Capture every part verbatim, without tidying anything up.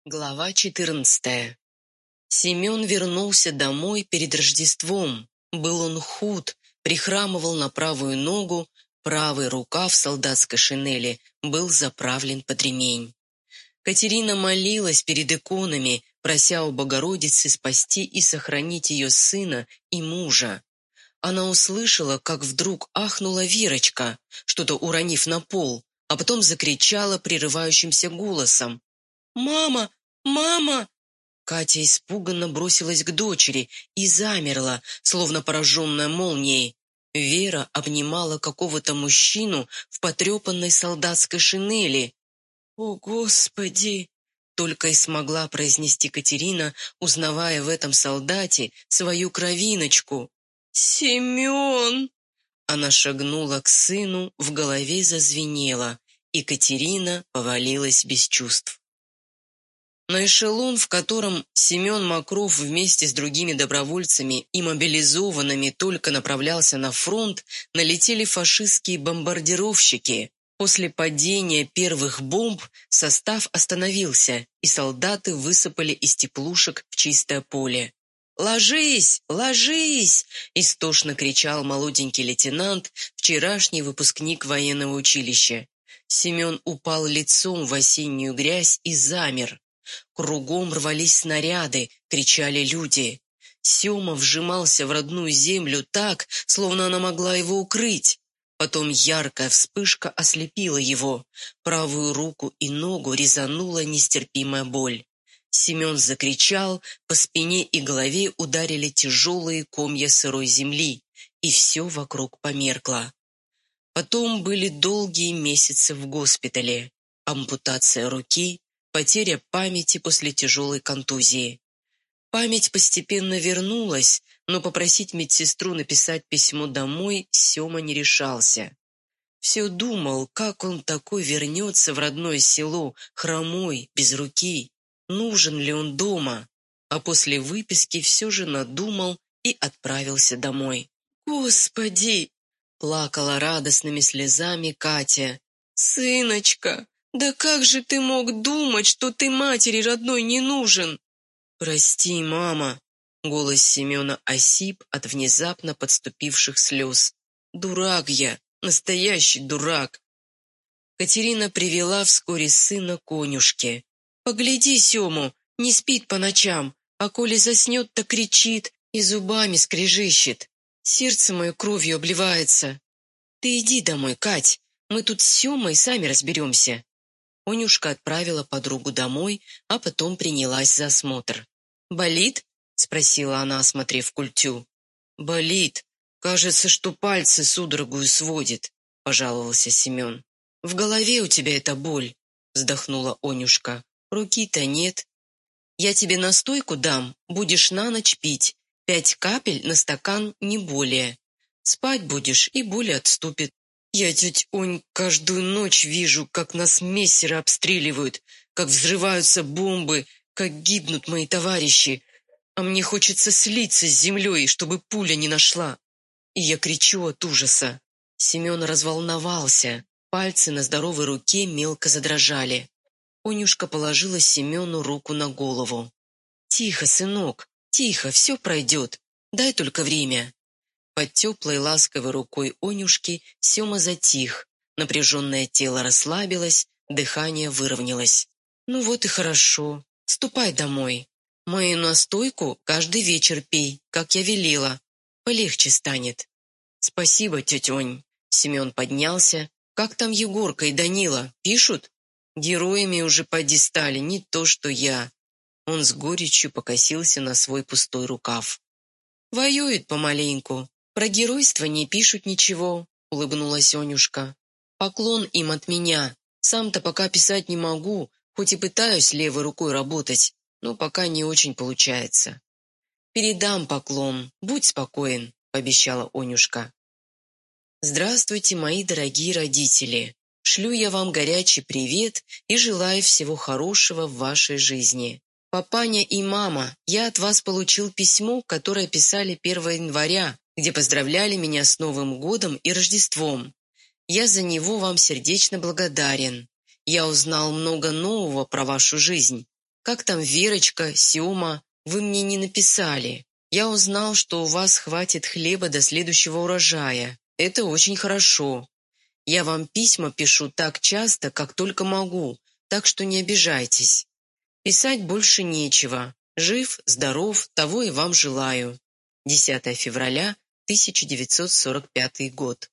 Глава четырнадцатая. Семен вернулся домой перед Рождеством. Был он худ, прихрамывал на правую ногу, правый рукав солдатской шинели был заправлен под ремень. Катерина молилась перед иконами, прося у Богородицы спасти и сохранить ее сына и мужа. Она услышала, как вдруг ахнула Верочка, что-то уронив на пол, а потом закричала прерывающимся голосом: «Мама! Мама!» Катя испуганно бросилась к дочери и замерла, словно пораженная молнией. Вера обнимала какого-то мужчину в потрепанной солдатской шинели. «О, Господи!» — только и смогла произнести Катерина, узнавая в этом солдате свою кровиночку. «Семен!» Она шагнула к сыну, в голове зазвенело, и Катерина повалилась без чувств. На эшелон, в котором Семен Мокров вместе с другими добровольцами и мобилизованными только направлялся на фронт, налетели фашистские бомбардировщики. После падения первых бомб состав остановился, и солдаты высыпали из теплушек в чистое поле. «Ложись! Ложись!» – истошно кричал молоденький лейтенант, вчерашний выпускник военного училища. Семен упал лицом в осеннюю грязь и замер. Кругом рвались снаряды, кричали люди. Сема вжимался в родную землю так, словно она могла его укрыть. Потом яркая вспышка ослепила его. Правую руку и ногу резанула нестерпимая боль. Семен закричал, по спине и голове ударили тяжелые комья сырой земли, и все вокруг померкло. Потом были долгие месяцы в госпитале. Ампутация руки, потеря памяти после тяжелой контузии. Память постепенно вернулась, но попросить медсестру написать письмо домой Сема не решался. Все думал, как он такой вернется в родное село, хромой, без руки. Нужен ли он дома? А после выписки все же надумал и отправился домой. «Господи!» — плакала радостными слезами Катя. «Сыночка! Да как же ты мог думать, что ты матери родной не нужен?» «Прости, мама», — голос Семена осип от внезапно подступивших слез. «Дурак я, настоящий дурак». Катерина привела вскоре сына к Онюшке. «Погляди Сему, не спит по ночам, а коли заснет, то кричит и зубами скрежещет. Сердце мое кровью обливается. Ты иди домой, Кать, мы тут с Семой сами разберемся». Онюшка отправила подругу домой, а потом принялась за осмотр. «Болит?» — спросила она, осмотрев культю. «Болит. Кажется, что пальцы судорогою сводит», — пожаловался Семен. «В голове у тебя эта боль», — вздохнула Онюшка. «Руки-то нет. Я тебе настойку дам, будешь на ночь пить. Пять капель на стакан, не более. Спать будешь, и боль отступит. Я, тетя Онь, каждую ночь вижу, как нас мессеры обстреливают, как взрываются бомбы, как гибнут мои товарищи. А мне хочется слиться с землей, чтобы пуля не нашла. И я кричу от ужаса». Семен разволновался. Пальцы на здоровой руке мелко задрожали. Онюшка положила Семену руку на голову. «Тихо, сынок, тихо, все пройдет. Дай только время». Под теплой ласковой рукой Онюшки Сема затих, напряженное тело расслабилось, дыхание выровнялось. «Ну вот и хорошо. Ступай домой. Мою настойку каждый вечер пей, как я велела. Полегче станет». «Спасибо, тетя Онь». Семен поднялся. «Как там Егорка и Данила? Пишут? Героями уже поди стали, не то что я». Он с горечью покосился на свой пустой рукав. «Воюют помаленьку. Про геройство не пишут ничего», — улыбнулась Онюшка. «Поклон им от меня. Сам-то пока писать не могу, хоть и пытаюсь левой рукой работать, но пока не очень получается». «Передам поклон, будь спокоен», — пообещала Онюшка. «Здравствуйте, мои дорогие родители. Шлю я вам горячий привет и желаю всего хорошего в вашей жизни. Папаня и мама, я от вас получил письмо, которое писали первого января, где поздравляли меня с Новым годом и Рождеством. Я за него вам сердечно благодарен. Я узнал много нового про вашу жизнь. Как там Верочка, Сёма, вы мне не написали. Я узнал, что у вас хватит хлеба до следующего урожая. Это очень хорошо. Я вам письма пишу так часто, как только могу, так что не обижайтесь. Писать больше нечего. Жив, здоров, того и вам желаю. десятое февраля тысяча девятьсот сорок пятый год.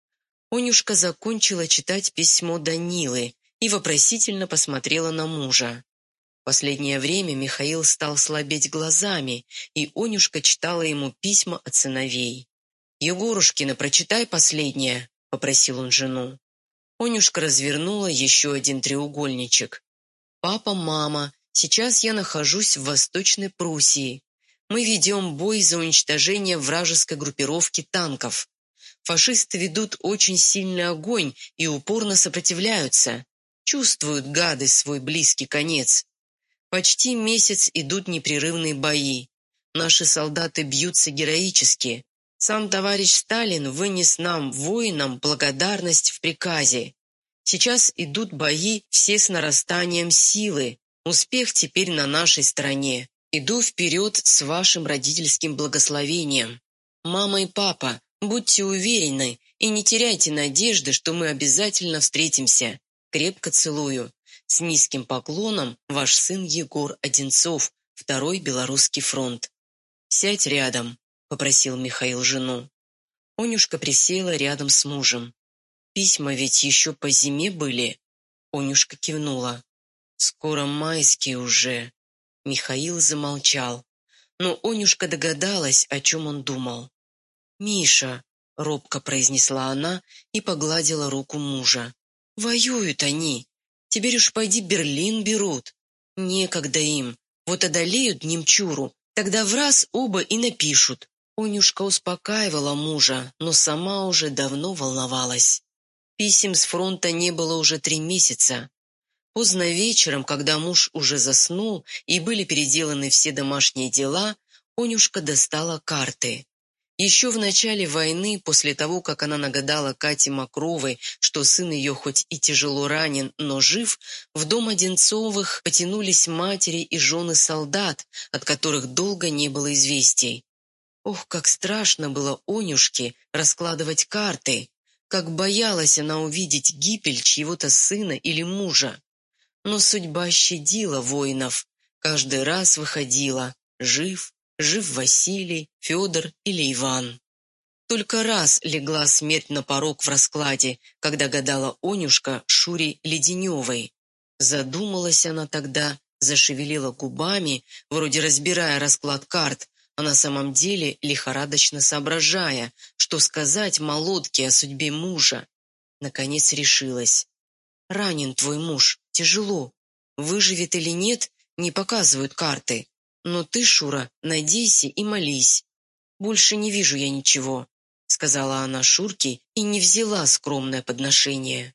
Онюшка закончила читать письмо Данилы и вопросительно посмотрела на мужа. В последнее время Михаил стал слабеть глазами, и Онюшка читала ему письма от сыновей. «Егорушкина, прочитай последнее», — попросил он жену. Онюшка развернула еще один треугольничек. «Папа, мама, сейчас я нахожусь в Восточной Пруссии. Мы ведем бой за уничтожение вражеской группировки танков. Фашисты ведут очень сильный огонь и упорно сопротивляются. Чувствуют, гады, свой близкий конец. Почти месяц идут непрерывные бои. Наши солдаты бьются героически. Сам товарищ Сталин вынес нам, воинам, благодарность в приказе. Сейчас идут бои все с нарастанием силы. Успех теперь на нашей стороне. Иду вперед с вашим родительским благословением. Мама и папа, будьте уверены и не теряйте надежды, что мы обязательно встретимся. Крепко целую. С низким поклоном ваш сын Егор Одинцов, Второй Белорусский фронт. «Сядь рядом», — попросил Михаил жену. Онюшка присела рядом с мужем. «Письма ведь еще по зиме были?» Онюшка кивнула. «Скоро майские уже». Михаил замолчал, но Онюшка догадалась, о чем он думал. «Миша», — робко произнесла она и погладила руку мужа. «Воюют они. Теперь уж пойди Берлин берут. Некогда им. Вот одолеют немчуру, тогда враз оба и напишут». Онюшка успокаивала мужа, но сама уже давно волновалась. Писем с фронта не было уже три месяца. Поздно вечером, когда муж уже заснул и были переделаны все домашние дела, Онюшка достала карты. Еще в начале войны, после того, как она нагадала Кате Мокровой, что сын ее хоть и тяжело ранен, но жив, в дом Одинцовых потянулись матери и жены солдат, от которых долго не было известий. Ох, как страшно было Онюшке раскладывать карты, как боялась она увидеть гибель чьего-то сына или мужа. Но судьба щадила воинов, каждый раз выходила жив, жив Василий, Федор или Иван. Только раз легла смерть на порог в раскладе, когда гадала Онюшка Шуре Леденевой. Задумалась она тогда, зашевелила губами, вроде разбирая расклад карт, а на самом деле лихорадочно соображая, что сказать молодке о судьбе мужа. Наконец решилась. «Ранен твой муж, тяжело. Выживет или нет, не показывают карты. Но ты, Шура, надейся и молись. Больше не вижу я ничего», — сказала она Шурке и не взяла скромное подношение.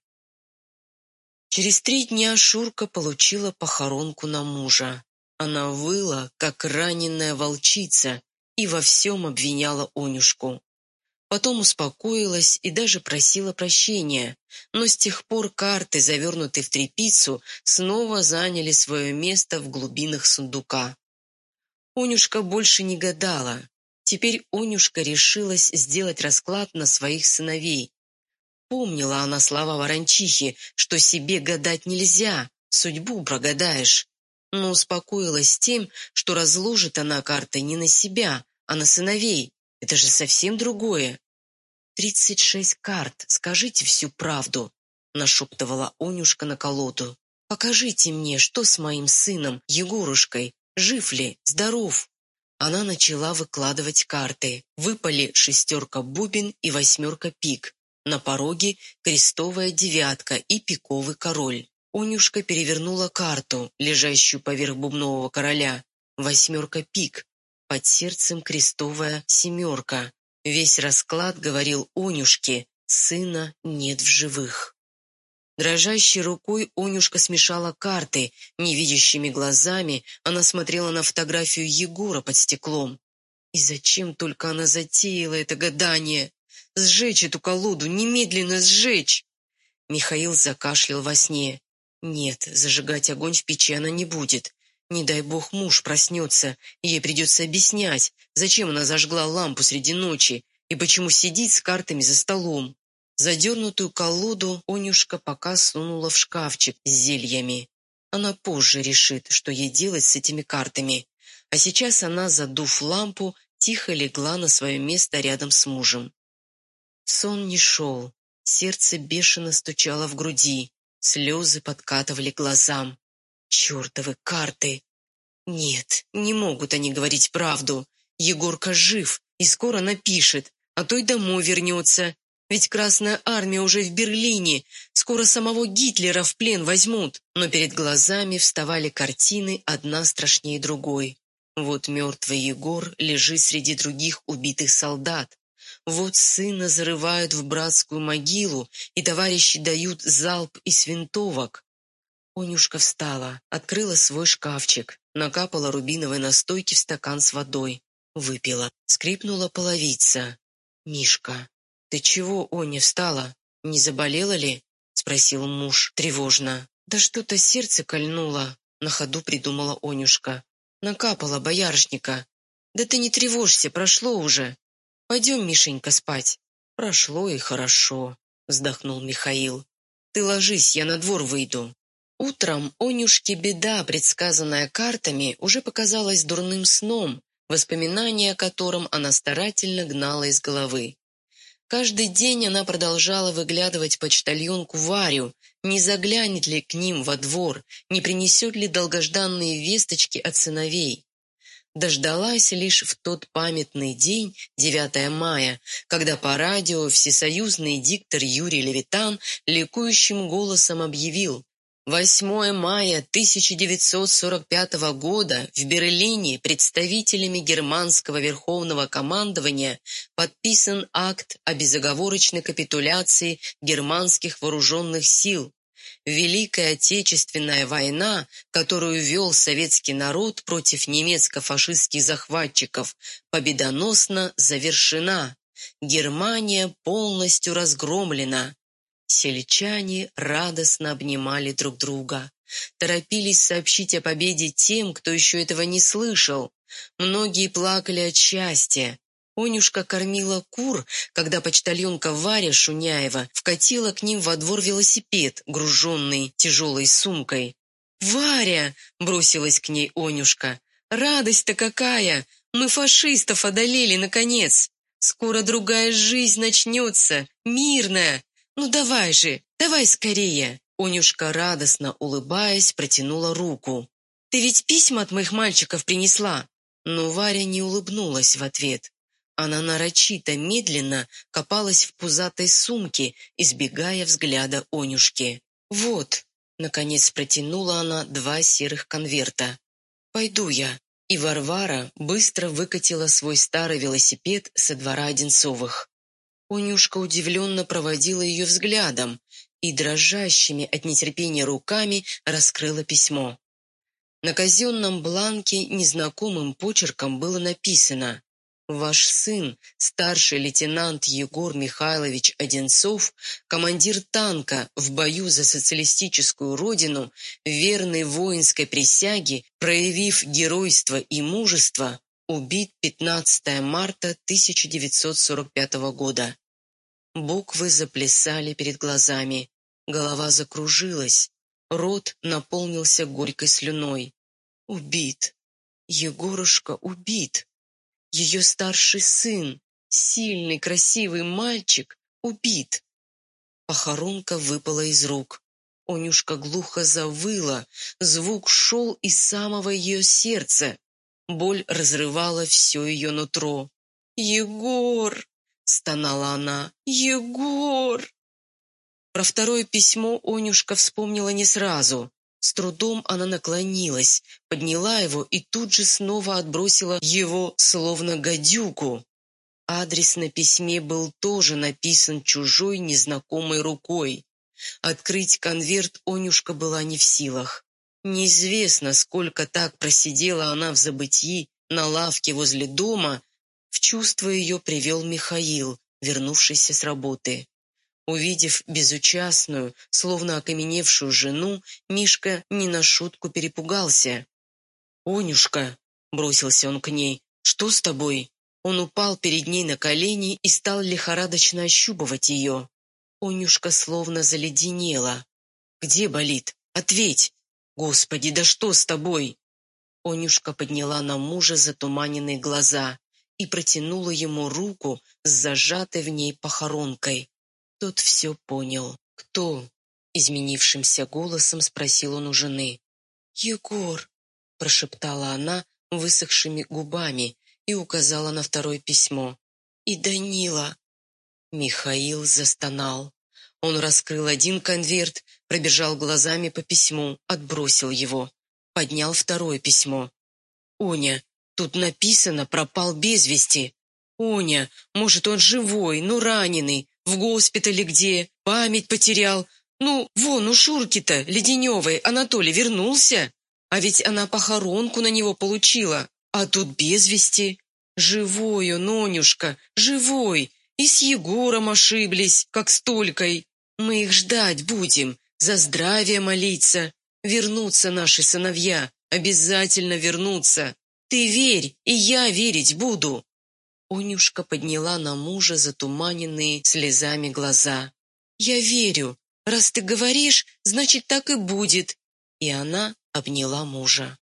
Через три дня Шурка получила похоронку на мужа. Она выла, как раненая волчица, и во всем обвиняла Онюшку. Потом успокоилась и даже просила прощения, но с тех пор карты, завернутые в тряпицу, снова заняли свое место в глубинах сундука. Онюшка больше не гадала. Теперь Онюшка решилась сделать расклад на своих сыновей. Помнила она слова Ворончихи, что себе гадать нельзя, судьбу прогадаешь. Но успокоилась тем, что разложит она карты не на себя, а на сыновей. Это же совсем другое. «Тридцать шесть карт, скажите всю правду», — нашептывала Онюшка на колоду. «Покажите мне, что с моим сыном, Егорушкой, жив ли, здоров?» Она начала выкладывать карты. Выпали шестерка бубен и восьмерка пик. На пороге крестовая девятка и пиковый король. Онюшка перевернула карту, лежащую поверх бубнового короля. Восьмерка пик. Под сердцем крестовая семерка. Весь расклад говорил Онюшке: сына нет в живых. Дрожащей рукой Онюшка смешала карты, невидящими глазами она смотрела на фотографию Егора под стеклом. И зачем только она затеяла это гадание? Сжечь эту колоду, немедленно сжечь! Михаил закашлял во сне. Нет, зажигать огонь в печи она не будет. Не дай бог муж проснется, и ей придется объяснять, зачем она зажгла лампу среди ночи и почему сидит с картами за столом. Задернутую колоду Онюшка пока сунула в шкафчик с зельями. Она позже решит, что ей делать с этими картами. А сейчас она, задув лампу, тихо легла на свое место рядом с мужем. Сон не шел, сердце бешено стучало в груди, слезы подкатывали глазам. Чертовы карты! Нет, не могут они говорить правду. Егорка жив и скоро напишет, а то и домой вернется. Ведь Красная Армия уже в Берлине, скоро самого Гитлера в плен возьмут. Но перед глазами вставали картины, одна страшнее другой. Вот мертвый Егор лежит среди других убитых солдат. Вот сына зарывают в братскую могилу, и товарищи дают залп из винтовок. Онюшка встала, открыла свой шкафчик, накапала рубиновой настойки в стакан с водой. Выпила. Скрипнула половица. «Мишка, ты чего, Оня, встала? Не заболела ли?» — спросил муж тревожно. «Да что-то сердце кольнуло», — на ходу придумала Онюшка. «Накапала боярышника». «Да ты не тревожься, прошло уже. Пойдем, Мишенька, спать». «Прошло и хорошо», — вздохнул Михаил. «Ты ложись, я на двор выйду». Утром Онюшке беда, предсказанная картами, уже показалась дурным сном, воспоминания о котором она старательно гнала из головы. Каждый день она продолжала выглядывать почтальонку Варю, не заглянет ли к ним во двор, не принесет ли долгожданные весточки от сыновей. Дождалась лишь в тот памятный день, девятое мая, когда по радио всесоюзный диктор Юрий Левитан ликующим голосом объявил: восьмое мая тысяча девятьсот сорок пятого года в Берлине представителями германского верховного командования подписан акт о безоговорочной капитуляции германских вооруженных сил. Великая Отечественная война, которую вел советский народ против немецко-фашистских захватчиков, победоносно завершена. Германия полностью разгромлена. Сельчане радостно обнимали друг друга, торопились сообщить о победе тем, кто еще этого не слышал. Многие плакали от счастья. Онюшка кормила кур, когда почтальонка Варя Шуняева вкатила к ним во двор велосипед, груженный тяжелой сумкой. «Варя!» — бросилась к ней Онюшка. «Радость-то какая! Мы фашистов одолели, наконец! Скоро другая жизнь начнется, мирная! Ну давай же, давай скорее!» Онюшка, радостно улыбаясь, протянула руку. «Ты ведь письма от моих мальчиков принесла?» Но Варя не улыбнулась в ответ. Она нарочито, медленно копалась в пузатой сумке, избегая взгляда Онюшки. «Вот», — наконец протянула она два серых конверта. «Пойду я». И Варвара быстро выкатила свой старый велосипед со двора Одинцовых. Онюшка удивленно проводила ее взглядом и дрожащими от нетерпения руками раскрыла письмо. На казенном бланке незнакомым почерком было написано: «Ваш сын, старший лейтенант Егор Михайлович Одинцов, командир танка в бою за социалистическую родину, верный воинской присяге, проявив геройство и мужество, убит пятнадцатого марта тысяча девятьсот сорок пятого года». Буквы заплясали перед глазами, голова закружилась, рот наполнился горькой слюной. Убит. Егорушка убит. Ее старший сын, сильный, красивый мальчик, убит. Похоронка выпала из рук. Онюшка глухо завыла, звук шел из самого ее сердца. Боль разрывала все ее нутро. «Егор!» — стонала она. «Егор!» Про второе письмо Онюшка вспомнила не сразу. С трудом она наклонилась, подняла его и тут же снова отбросила его, словно гадюку. Адрес на письме был тоже написан чужой незнакомой рукой. Открыть конверт Онюшка была не в силах. Неизвестно, сколько так просидела она в забытьи на лавке возле дома. В чувство ее привел Михаил, вернувшийся с работы. Увидев безучастную, словно окаменевшую жену, Мишка не на шутку перепугался. «Онюшка!» — бросился он к ней. «Что с тобой?» Он упал перед ней на колени и стал лихорадочно ощупывать ее. Онюшка словно заледенела. «Где болит? Ответь! Господи, да что с тобой?» Онюшка подняла на мужа затуманенные глаза и протянула ему руку с зажатой в ней похоронкой. Тот все понял. «Кто?» — изменившимся голосом спросил он у жены. «Егор», — прошептала она высохшими губами и указала на второе письмо. «И Данила». Михаил застонал. Он раскрыл один конверт, пробежал глазами по письму, отбросил его. Поднял второе письмо. «Оня, тут написано «пропал без вести». Оня, может, он живой, но раненый, в госпитале где, память потерял. Ну, вон у Шурки-то, Леденевой, Анатолий вернулся. А ведь она похоронку на него получила. А тут без вести. Живой он, Онюшка, живой. И с Егором ошиблись, как с Толькой. Мы их ждать будем, за здравие молиться. Вернутся наши сыновья, обязательно вернутся. Ты верь, и я верить буду». Онюшка подняла на мужа затуманенные слезами глаза. «Я верю. Раз ты говоришь, значит, так и будет». И она обняла мужа.